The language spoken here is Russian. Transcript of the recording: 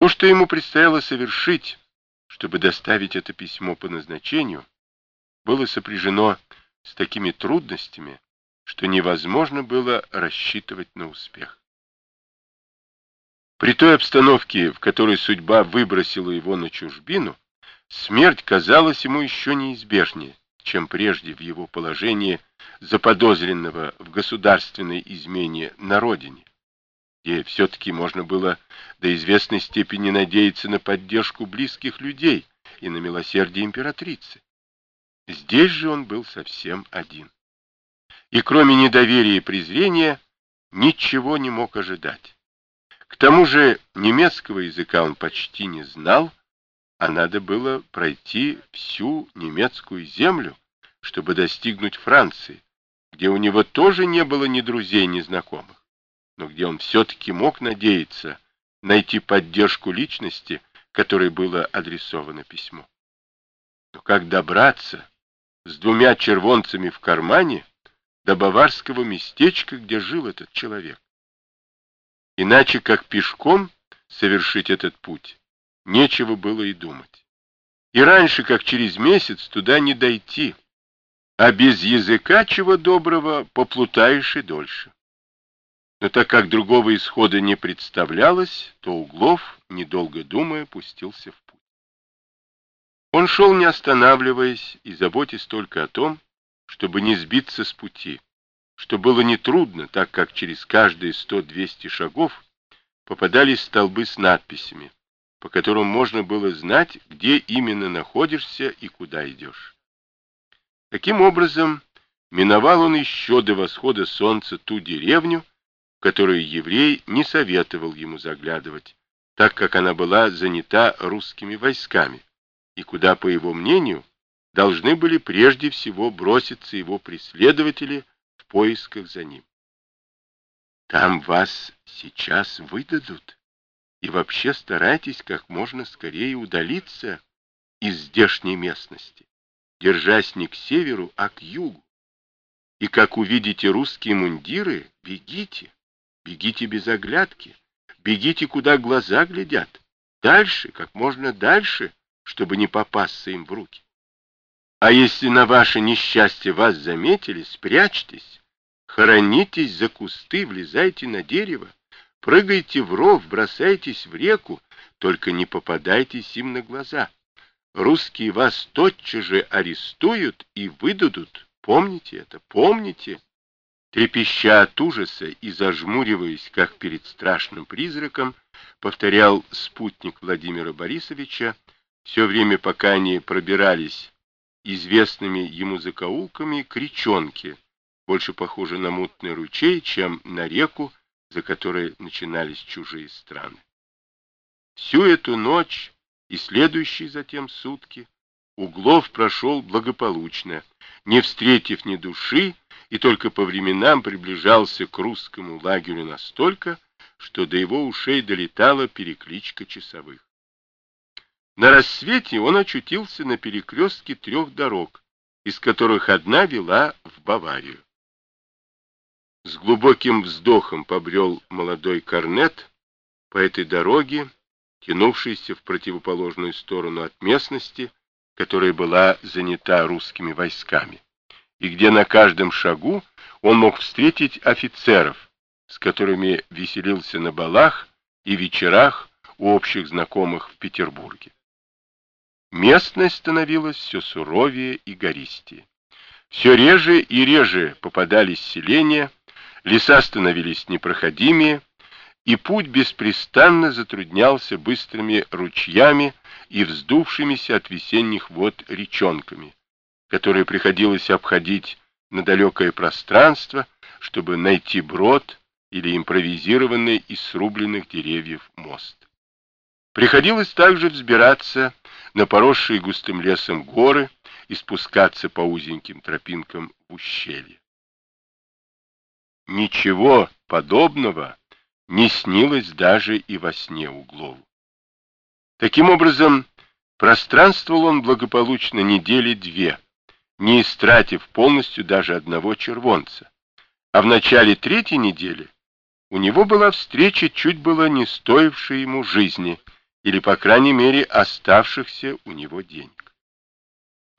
То, что ему предстояло совершить, чтобы доставить это письмо по назначению, было сопряжено с такими трудностями, что невозможно было рассчитывать на успех. При той обстановке, в которой судьба выбросила его на чужбину, смерть казалась ему еще неизбежнее, чем прежде в его положении заподозренного в государственной измене на родине, где все-таки можно было до известной степени надеяться на поддержку близких людей и на милосердие императрицы. Здесь же он был совсем один. И кроме недоверия и презрения ничего не мог ожидать. К тому же немецкого языка он почти не знал, а надо было пройти всю немецкую землю, чтобы достигнуть Франции, где у него тоже не было ни друзей, ни знакомых, но где он все-таки мог надеяться найти поддержку личности, которой было адресовано письмо. Но как добраться с 2 червонцами в кармане до баварского местечка, где жил этот человек? Иначе как пешком совершить этот путь нечего было и думать. И раньше, как через месяц, туда не дойти, а без языка, чего доброго, поплутаешь и дольше. Но так как другого исхода не представлялось, то Углов, недолго думая, пустился в путь. Он шел, не останавливаясь, и заботясь только о том, чтобы не сбиться с пути, что было нетрудно, так как через каждые 100-200 шагов попадались столбы с надписями, по которым можно было знать, где именно находишься и куда идешь. Таким образом, миновал он еще до восхода солнца ту деревню, в которую еврей не советовал ему заглядывать, так как она была занята русскими войсками, и куда, по его мнению, должны были прежде всего броситься его преследователи в поисках за ним. «Там вас сейчас выдадут, и вообще старайтесь как можно скорее удалиться из здешней местности, держась не к северу, а к югу. И как увидите русские мундиры, бегите, бегите без оглядки, бегите, куда глаза глядят, дальше, как можно дальше, чтобы не попасться им в руки. А если на ваше несчастье вас заметили, спрячьтесь, хоронитесь за кусты, влезайте на дерево, прыгайте в ров, бросайтесь в реку, только не попадайтесь им на глаза. Русские вас тотчас же арестуют и выдадут. Помните это, помните?» Трепеща от ужаса и зажмуриваясь, как перед страшным призраком, повторял спутник Владимира Борисовича, все время, пока они пробирались известными ему закоулками к речонке, больше похожей на мутный ручей, чем на реку, за которой начинались чужие страны. Всю эту ночь и следующие затем сутки Углов прошел благополучно, не встретив ни души, и только по временам приближался к русскому лагерю настолько, что до его ушей долетала перекличка часовых. На рассвете он очутился на перекрестке 3 дорог, из которых одна вела в Баварию. С глубоким вздохом побрел молодой корнет по этой дороге, тянувшейся в противоположную сторону от местности, которая была занята русскими войсками, и где на каждом шагу он мог встретить офицеров, с которыми веселился на балах и вечерах у общих знакомых в Петербурге. Местность становилась все суровее и гористее. Все реже и реже попадались селения, леса становились непроходимее, и путь беспрестанно затруднялся быстрыми ручьями и вздувшимися от весенних вод речонками, которые приходилось обходить на далекое пространство, чтобы найти брод или импровизированный из срубленных деревьев мост. Приходилось также взбираться на поросшие густым лесом горы и спускаться по узеньким тропинкам в ущелье. Ничего подобного не снилось даже и во сне Углову. Таким образом, пространствовал он благополучно 2 недели, не истратив полностью даже 1 червонца, а в начале 3-й недели у него была встреча, чуть было не стоившая ему жизни, или, по крайней мере, оставшихся у него денег.